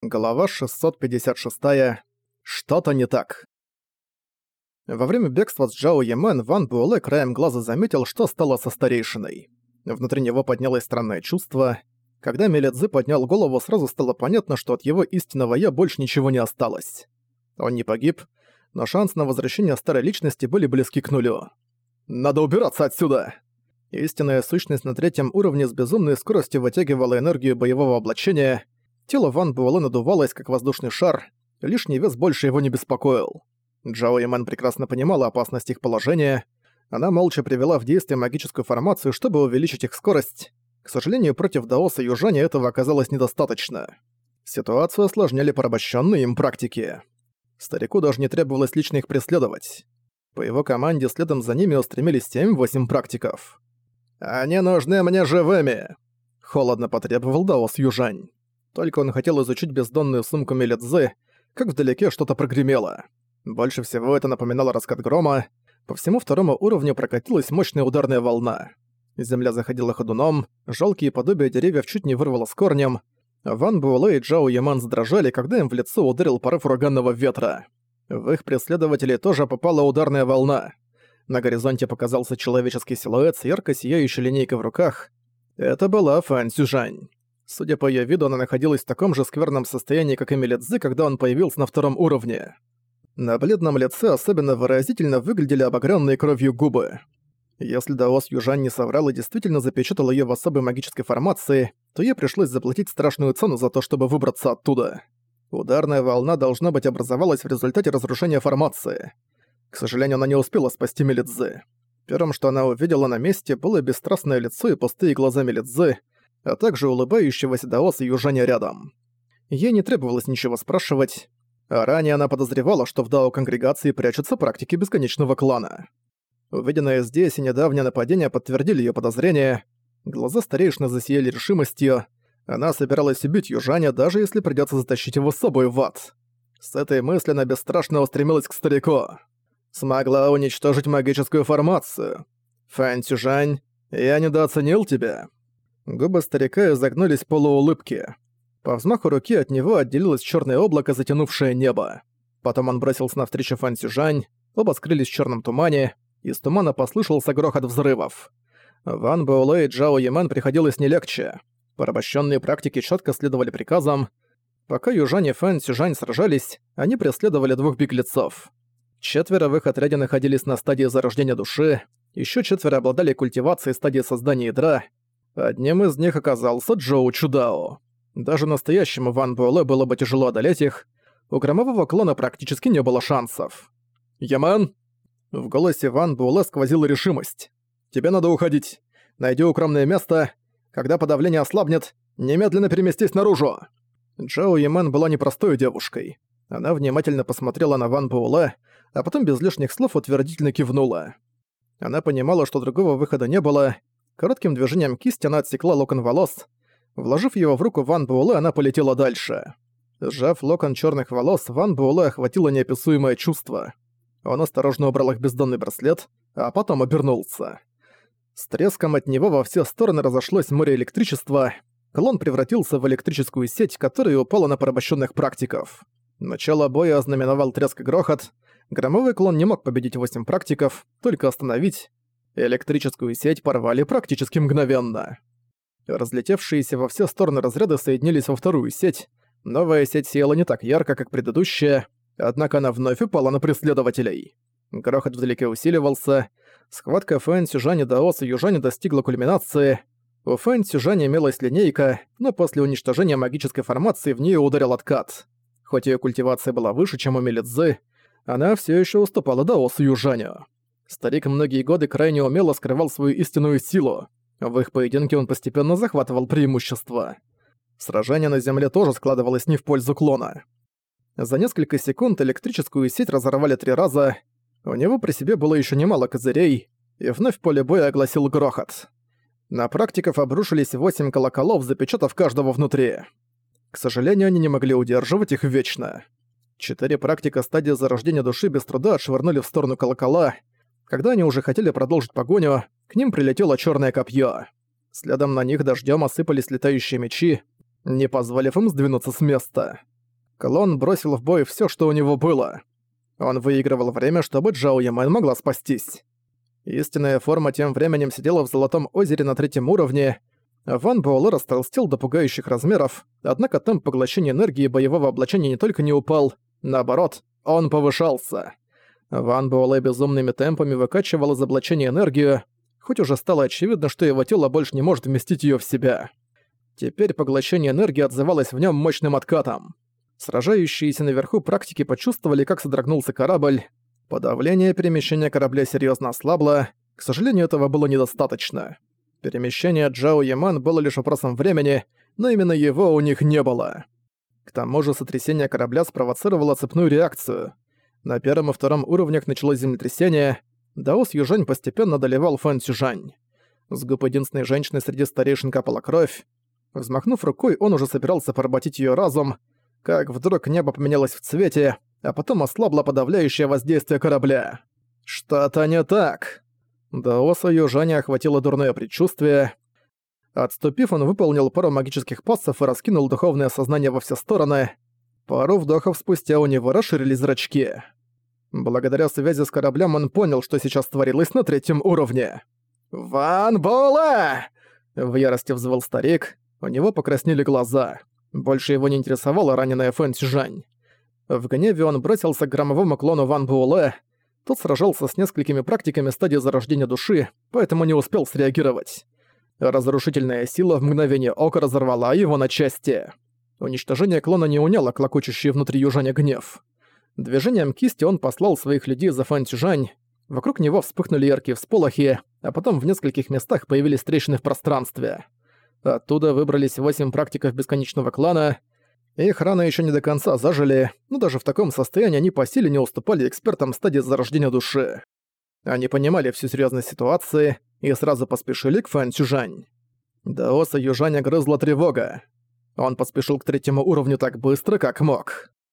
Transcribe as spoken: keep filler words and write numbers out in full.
Глава шестьсот пятьдесят шесть. Что-то не так. Во время бегства с Джао Йемен Ван Буэлэ краем глаза заметил, что стало со старейшиной. Внутри него поднялось странное чувство. Когда Мелядзы поднял голову, сразу стало понятно, что от его истинного «я» больше ничего не осталось. Он не погиб, но шансы на возвращение старой личности были близки к нулю. «Надо убираться отсюда!» Истинная сущность на третьем уровне с безумной скоростью вытягивала энергию боевого облачения. Тело Ван Буэлэ надувалось, как воздушный шар, лишний вес больше его не беспокоил. Джао Йемен прекрасно понимала опасность их положения. Она молча привела в действие магическую формацию, чтобы увеличить их скорость. К сожалению, против Даоса Южаня этого оказалось недостаточно. Ситуацию осложняли порабощенные им практики. Старику даже не требовалось лично их преследовать. По его команде следом за ними устремились семь-восемь практиков. «Они нужны мне живыми!» — холодно потребовал Даос Южань. Только он хотел изучить бездонную сумку Мелядзы, как вдалеке что-то прогремело. Больше всего это напоминало раскат грома. По всему второму уровню прокатилась мощная ударная волна. Земля заходила ходуном, жалкие подобия деревьев чуть не вырвало с корнем. Ван Буэлэ и Джао Йемен задрожали, когда им в лицо ударил порыв ураганного ветра. В их преследователей тоже попала ударная волна. На горизонте показался человеческий силуэт с ярко сияющей линейкой в руках. Это была Фэн Цзюжань. Судя по её виду, она находилась в таком же скверном состоянии, как и Мелядзы, когда он появился на втором уровне. На бледном лице особенно выразительно выглядели обогрённые кровью губы. Если Даос Южань не соврал и действительно запечатал её в особой магической формации, то ей пришлось заплатить страшную цену за то, чтобы выбраться оттуда. Ударная волна, должно быть, образовалась в результате разрушения формации. К сожалению, она не успела спасти Мелядзы. Первым, что она увидела на месте, было бесстрастное лицо и пустые глаза Мелядзы, а также улыбающегося Даоса Южаня рядом. Ей не требовалось ничего спрашивать, а ранее она подозревала, что в Дао-конгрегации прячутся практики бесконечного клана. Увиденное здесь и недавнее нападение подтвердили её подозрения. Глаза старейшины засияли решимостью. Она собиралась убить Южаня, даже если придётся затащить его с собой в ад. С этой мыслью она бесстрашно устремилась к старику. «Смогла уничтожить магическую формацию. Фэн Цзюжань, я недооценил тебя». Губы старика изогнулись в полуулыбке. По взмаху руки от него отделилось чёрное облако, затянувшее небо. Потом он бросился навстречу Фэн Цзюжань, оба скрылись в чёрном тумане, из тумана послышался грохот взрывов. Ван Буэлэ и Джао Йемен приходилось не легче. Порабощенные практики чётко следовали приказам. Пока Южань и Фэн Цзюжань сражались, они преследовали двух беглецов. Четверо в их отряде находились на стадии зарождения души, ещё четверо обладали культивацией стадии создания ядра. Одним из них оказался Джоу Чудао. Даже настоящему Ван Буэлэ было бы тяжело одолеть их. У громового клана практически не было шансов. «Ямен!» В голосе Ван Буэлэ сквозила решимость. «Тебе надо уходить. Найди укромное место. Когда подавление ослабнет, немедленно переместись наружу!» Джао Йемен была непростой девушкой. Она внимательно посмотрела на Ван Буэлэ, а потом без лишних слов утвердительно кивнула. Она понимала, что другого выхода не было. Коротким движением кисти она отсекла локон волос. Вложив его в руку Ван Буэлэ, она полетела дальше. Сжав локон чёрных волос, Ван Буэлэ охватило неописуемое чувство. Он осторожно убрал их в бездонный браслет, а потом обернулся. С треском от него во все стороны разошлось море электричества. Клон превратился в электрическую сеть, которая упала на порабощенных практиков. Начало боя ознаменовал треск и грохот. Громовый клон не мог победить восемь практиков, только остановить. Электрическую сеть порвали практически мгновенно. Разлетевшиеся во все стороны разряды соединились во вторую сеть. Новая сеть сияла не так ярко, как предыдущая, однако она вновь упала на преследователей. Грохот вдалеке усиливался. Схватка Фэн Цзюжань и Даоса Южаня достигла кульминации. У Фэн Цзюжаня имелась линейка, но после уничтожения магической формации в неё ударил откат. Хоть её культивация была выше, чем у Мелядзы, она всё ещё уступала Даосу Южаню. Старик многие годы крайне умело скрывал свою истинную силу. В их поединке он постепенно захватывал преимущество. Сражение на земле тоже складывалось не в пользу клона. За несколько секунд электрическую сеть разорвали три раза. У него при себе было еще немало козырей, и вновь поле боя огласил грохот. На практиков обрушились восемь колоколов, запечатав каждого внутри. К сожалению, они не могли удерживать их вечно. Четыре практика стадии зарождения души без труда отшвырнули в сторону колокола. Когда они уже хотели продолжить погоню, к ним прилетело чёрное копье. Следом на них дождём осыпались летающие мечи, не позволив им сдвинуться с места. Клон бросил в бой всё, что у него было. Он выигрывал время, чтобы Джао Ямэн могла спастись. Истинная форма тем временем сидела в Золотом озере на третьем уровне. Ван Буэлэ растолстел до пугающих размеров, однако темп поглощения энергии боевого облачения не только не упал, наоборот, он повышался. Ван Буэлэ безумными темпами выкачивал из облачения энергию, хоть уже стало очевидно, что его тело больше не может вместить её в себя. Теперь поглощение энергии отзывалось в нём мощным откатом. Сражающиеся наверху практики почувствовали, как содрогнулся корабль. Подавление перемещения корабля серьёзно ослабло, к сожалению, этого было недостаточно. Перемещение Джао Ямэн было лишь вопросом времени, но именно его у них не было. К тому же сотрясение корабля спровоцировало цепную реакцию. На первом и втором уровнях началось землетрясение. Даос Южань постепенно доливал Фэн Цюжань. С губ единственной женщины среди старейшин капала кровь. Взмахнув рукой, он уже собирался поработить её разум, как вдруг небо поменялось в цвете, а потом ослабло подавляющее воздействие корабля. Что-то не так. Даоса Южаня охватило дурное предчувствие. Отступив, он выполнил пару магических пассов и раскинул духовное сознание во все стороны. Пару вдохов спустя у него расширились зрачки. Благодаря связи с кораблем он понял, что сейчас творилось на третьем уровне. «Ван Буэлэ!» — в ярости взвыл старик. У него покраснели глаза. Больше его не интересовала раненая Фэн Цюжань. В гневе он бросился к громовому клону Ван Буэлэ. Тот сражался с несколькими практиками стадии зарождения души, поэтому не успел среагировать. Разрушительная сила в мгновение ока разорвала его на части. Уничтожение клона не уняло клокочущий внутри южаня гнев. Движением кисти он послал своих людей за Фэн Цюжань. Вокруг него вспыхнули яркие всполохи, а потом в нескольких местах появились трещины в пространстве. Оттуда выбрались восемь практиков бесконечного клана. Их раны еще не до конца зажили, но даже в таком состоянии они по силе не уступали экспертам стадии зарождения души. Они понимали всю серьезность ситуации и сразу поспешили к Фэн Цюжань. Даоса Южаня грызла тревога. Он поспешил к третьему уровню так быстро, как мог.